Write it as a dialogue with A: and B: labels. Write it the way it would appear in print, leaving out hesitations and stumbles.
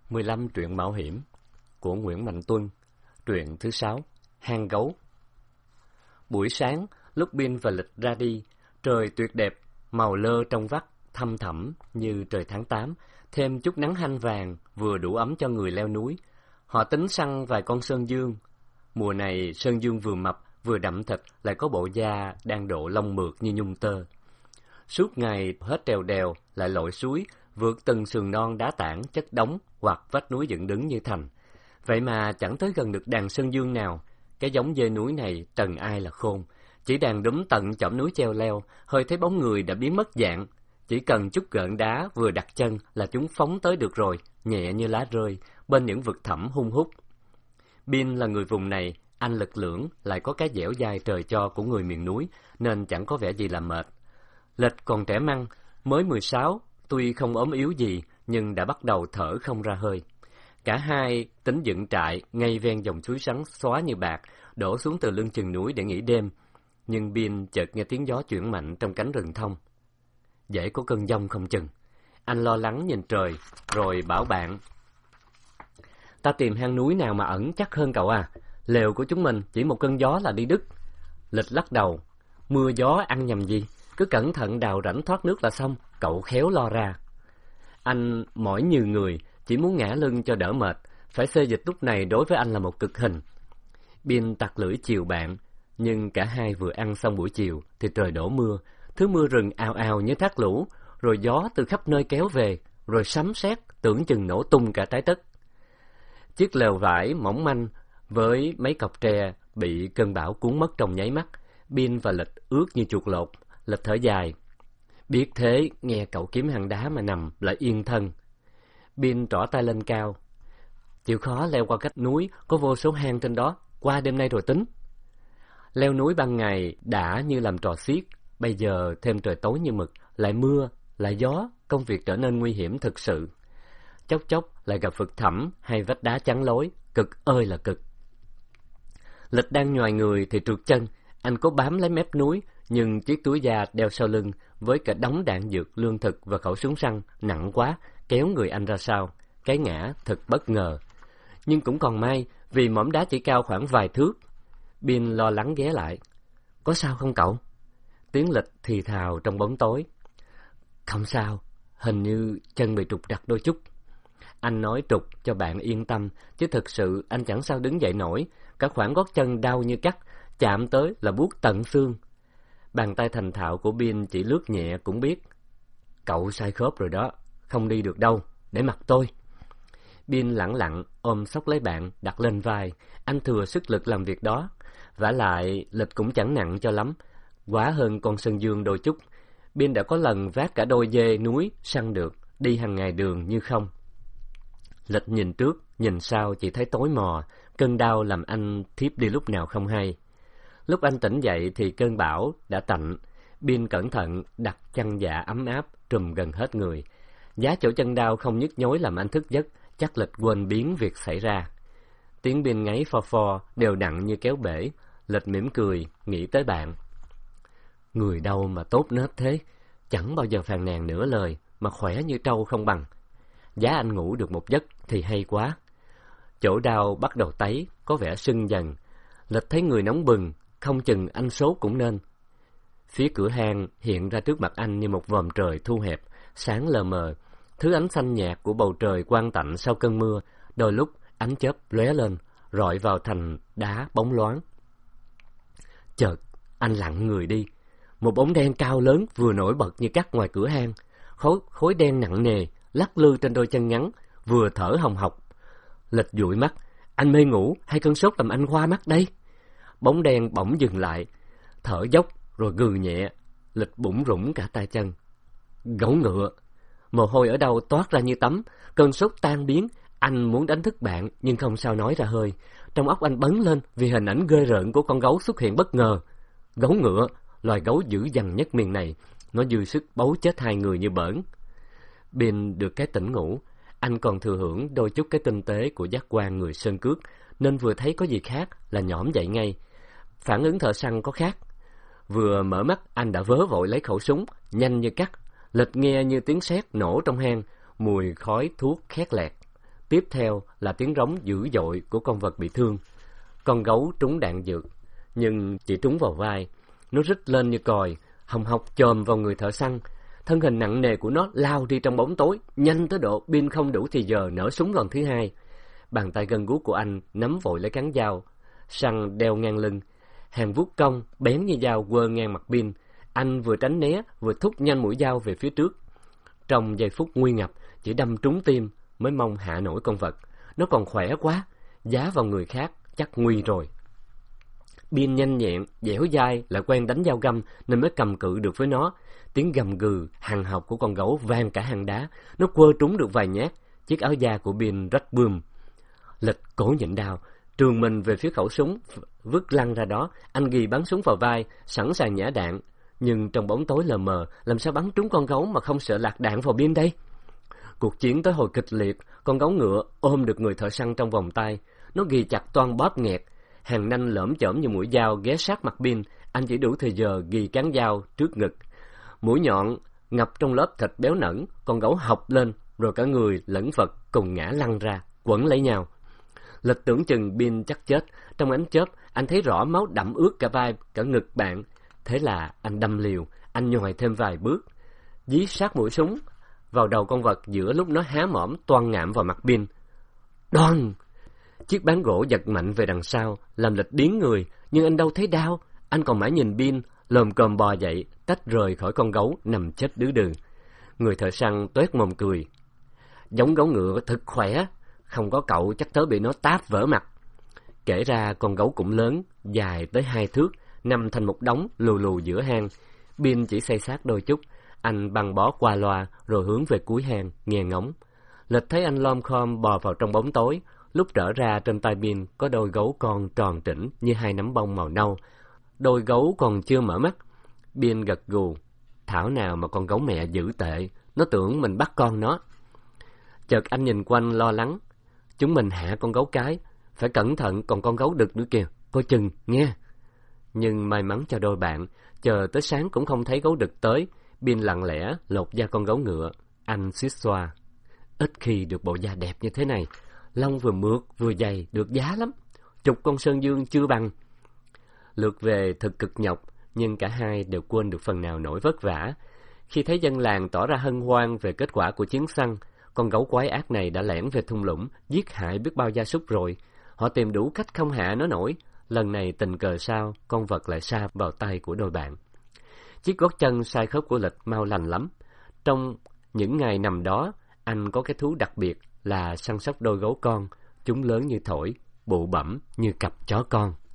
A: 15 truyện mạo hiểm của Nguyễn Mạnh Tuân. Truyện thứ 6, Hang Gấu. Buổi sáng, lúc Bin và Lịch ra đi, trời tuyệt đẹp, màu lơ trong vắt, thăm thẳm như trời tháng 8, thêm chút nắng hanh vàng vừa đủ ấm cho người leo núi. Họ tính săn vài con sơn dương. Mùa này, sơn dương vừa mập, vừa đậm thịt, lại có bộ da đang độ lông mượt như nhung tơ. Suốt ngày hết trèo đèo, lại lội suối, vượt từng sườn non đá tảng chất đống hoặc vách núi dựng đứng như thành. Vậy mà chẳng tới gần được đàn sơn dương nào. Cái giống dê núi này trần ai là khôn. Chỉ đàn đúm tận chỏm núi treo leo, hơi thấy bóng người đã biến mất dạng. Chỉ cần chút gợn đá vừa đặt chân là chúng phóng tới được rồi, nhẹ như lá rơi, bên những vực thẳm hun hút. Bin là người vùng này, anh lực lưỡng, lại có cái dẻo dai trời cho của người miền núi, nên chẳng có vẻ gì là mệt. Lịch còn trẻ măng, mới 16, tuy không ốm yếu gì, nhưng đã bắt đầu thở không ra hơi. Cả hai tính dựng trại ngay ven dòng suối trắng xóa như bạc, đổ xuống từ lưng chừng núi để nghỉ đêm. Nhưng Bin chợt nghe tiếng gió chuyển mạnh trong cánh rừng thông. Dễ có cơn giông không chừng. Anh lo lắng nhìn trời, rồi bảo bạn: ta tìm hang núi nào mà ẩn chắc hơn cậu à? Lều của chúng mình chỉ một cơn gió là đi đứt. Lịch lắc đầu: mưa gió ăn nhầm gì, cứ cẩn thận đào rãnh thoát nước là xong, cậu khéo lo ra. Anh mỏi như người, chỉ muốn ngã lưng cho đỡ mệt, phải xê dịch lúc này đối với anh là một cực hình. Bin tặc lưỡi chiều bạn, nhưng cả hai vừa ăn xong buổi chiều thì trời đổ mưa, thứ mưa rừng ào ào như thác lũ, rồi gió từ khắp nơi kéo về, rồi sấm sét tưởng chừng nổ tung cả trái đất. Chiếc lều vải mỏng manh với mấy cọc tre bị cơn bão cuốn mất trong nháy mắt. Bin và Lịch ướt như chuột lột. Lịch thở dài: biết thế, nghe cậu kiếm hang đá mà nằm lại yên thân. Bin trỏ tay lên cao: chịu khó leo qua cách núi, có vô số hang trên đó, qua đêm nay rồi tính. Leo núi ban ngày đã như làm trò xiết, bây giờ thêm trời tối như mực, lại mưa, lại gió, công việc trở nên nguy hiểm thực sự. Chốc chốc lại gặp vực thẳm hay vách đá chắn lối, cực ơi là cực. Lịch đang nhoài người thì trượt chân, anh cố bám lấy mép núi, nhưng chiếc túi da đeo sau lưng với cả đống đạn dược, lương thực và khẩu súng săn nặng quá, kéo người anh ra sau. Cái ngã thật bất ngờ. Nhưng cũng còn may, vì mỏm đá chỉ cao khoảng vài thước. Bin lo lắng ghé lại: có sao không cậu? Tiếng Lịch thì thào trong bóng tối: không sao, hình như chân bị trục trặc đôi chút. Anh nói trục cho bạn yên tâm, chứ thực sự anh chẳng sao đứng dậy nổi, cả khoảng gót chân đau như cắt, chạm tới là buốt tận xương. Bàn tay thành thạo của Bin chỉ lướt nhẹ cũng biết: cậu sai khớp rồi đó, không đi được đâu, để mặc tôi. Bin lẳng lặng ôm xốc lấy bạn đặt lên vai, anh thừa sức lực làm việc đó. Vả lại Lịch cũng chẳng nặng cho lắm, quá hơn con sơn dương đôi chút. Bin đã có lần vác cả đôi dê núi săn được, đi hàng ngày đường như không. Lịch nhìn trước, nhìn sau chỉ thấy tối mò, cơn đau làm anh thiếp đi lúc nào không hay. Lúc anh tỉnh dậy thì cơn bão đã tạnh. Bin cẩn thận đặt chăn dạ ấm áp trùm gần hết người. Giá chỗ chân đau không nhức nhối làm anh thức giấc, chắc Lịch quên biến việc xảy ra. Tiếng Bin ngáy pho pho đều đặn như kéo bể. Lịch mỉm cười nghĩ tới bạn: người đâu mà tốt nết thế, chẳng bao giờ phàn nàn nửa lời, mà khỏe như trâu không bằng. Giá anh ngủ được một giấc thì hay quá. Chỗ đau bắt đầu tấy, có vẻ sưng dần. Lịch thấy người nóng bừng, không chừng anh sốt cũng nên. Phía cửa hang hiện ra trước mặt anh như một vòm trời thu hẹp, sáng lờ mờ. Thứ ánh xanh nhạt của bầu trời quang tạnh sau cơn mưa, đôi lúc ánh chớp lóe lên, rọi vào thành đá bóng loáng. Chợt anh lặng người đi. Một bóng đen cao lớn vừa nổi bật như cắt ngoài cửa hang. Khối đen nặng nề lắc lư trên đôi chân ngắn, vừa thở hồng hộc. Lịch dụi mắt: anh mê ngủ hay cơn sốt làm anh hoa mắt đây? Bóng đen bỗng dừng lại, thở dốc rồi gừ nhẹ. Lịch bủn rủn cả tay chân. Gấu ngựa! Mồ hôi ở đâu toát ra như tắm. Cơn sốt tan biến, anh muốn đánh thức bạn nhưng không sao nói ra hơi. Trong óc anh bấn lên vì hình ảnh ghê rợn của con gấu xuất hiện bất ngờ. Gấu ngựa, loài gấu dữ dằn nhất miền này, nó dư sức bấu chết hai người như bỡn. Bin được cái tỉnh ngủ, anh còn thừa hưởng đôi chút cái tinh tế của giác quan người sơn cước, nên vừa thấy có gì khác là nhổm dậy ngay. Phản ứng thợ săn có khác. Vừa mở mắt anh đã vớ vội lấy khẩu súng, nhanh như cắt. Lịch nghe như tiếng sét nổ trong hang, mùi khói thuốc khét lẹt. Tiếp theo là tiếng rống dữ dội của con vật bị thương. Con gấu trúng đạn dược, nhưng chỉ trúng vào vai. Nó rít lên như còi, hồng hộc chồm vào người thợ săn. Thân hình nặng nề của nó lao đi trong bóng tối, nhanh tới độ Bin không đủ thì giờ nở súng lần thứ hai. Bàn tay gân guốc của anh nắm vội lấy cán dao, săn đeo ngang lưng. Hàng vuốt cong bén như dao quơ ngang mặt Bin. Anh vừa tránh né, vừa thúc nhanh mũi dao về phía trước. Trong giây phút nguy ngập, chỉ đâm trúng tim mới mong hạ nổi con vật. Nó còn khỏe quá, giá vào người khác chắc nguy rồi. Bin nhanh nhẹn, dẻo dai, lại quen đánh dao găm nên mới cầm cự được với nó. Tiếng gầm gừ hằn học của con gấu vang cả hang đá. Nó quơ trúng được vài nhát, chiếc áo da của Bin rách bươm. Lịch cố nhịn đau, trường mình về phía khẩu súng, vứt lăn ra đó. Anh ghi bắn súng vào vai, sẵn sàng nhả đạn. Nhưng trong bóng tối lờ mờ, làm sao bắn trúng con gấu mà không sợ lạc đạn vào Bin đây? Cuộc chiến tới hồi kịch liệt, con gấu ngựa ôm được người thợ săn trong vòng tay. Nó ghi chặt toan bóp nghẹt, hàng nanh lởm chởm như mũi dao ghé sát mặt Bin. Anh chỉ đủ thời giờ ghi cán dao trước ngực. Mũi nhọn ngập trong lớp thịt béo nẩn, con gấu hộc lên, rồi cả người lẫn vật cùng ngã lăn ra, quẩn lấy nhau. Lịch tưởng chừng Bin chắc chết. Trong ánh chớp, anh thấy rõ máu đẫm ướt cả vai, cả ngực bạn. Thế là anh đâm liều, anh nhòi thêm vài bước, dí sát mũi súng vào đầu con vật giữa lúc nó há mỏm toan ngạm vào mặt Bin. Đoan! Chiếc bán gỗ giật mạnh về đằng sau, làm Lịch điếng người, nhưng anh đâu thấy đau. Anh còn mãi nhìn Bin, lồm cồm bò dậy, tách rời khỏi con gấu nằm chết đứ đừ. Người thợ săn toét mồm cười. Giống gấu ngựa thật khỏe, không có cậu chắc tớ bị nó táp vỡ mặt. Kể ra con gấu cũng lớn, dài tới 2 thước, nằm thành một đống lù lù giữa hang. Bin chỉ xây xác đôi chút, anh băng bó qua loa rồi hướng về cuối hang nghe ngóng. Lịch thấy anh lom khom bò vào trong bóng tối. Lúc trở ra, trên tay Bin có đôi gấu con tròn trĩnh như 2 nắm bông màu nâu. Đôi gấu còn chưa mở mắt. Bin gật gù. Thảo nào mà con gấu mẹ dữ tệ, nó tưởng mình bắt con nó. Chợt anh nhìn quanh lo lắng. Chúng mình hạ con gấu cái, phải cẩn thận, còn con gấu đực nữa kìa, coi chừng nghe. Nhưng may mắn cho đôi bạn, chờ tới sáng cũng không thấy gấu đực tới. Bin lặng lẽ lột da con gấu ngựa. Anh suýt xoa. Ít khi được bộ da đẹp như thế này, lông vừa mượt vừa dày, được giá lắm. Chục con sơn dương chưa bằng. Lượt về thật cực nhọc, nhưng cả hai đều quên được phần nào nỗi vất vả. Khi thấy dân làng tỏ ra hân hoan về kết quả của chiến săn, con gấu quái ác này đã lẻn về thung lũng, giết hại biết bao gia súc rồi. Họ tìm đủ cách không hạ nó nổi. Lần này tình cờ sao, con vật lại sa vào tay của đôi bạn. Chiếc gót chân sai khớp của Lịch mau lành lắm. Trong những ngày nằm đó, anh có cái thú đặc biệt là săn sóc đôi gấu con. Chúng lớn như thổi, bụ bẫm như cặp chó con.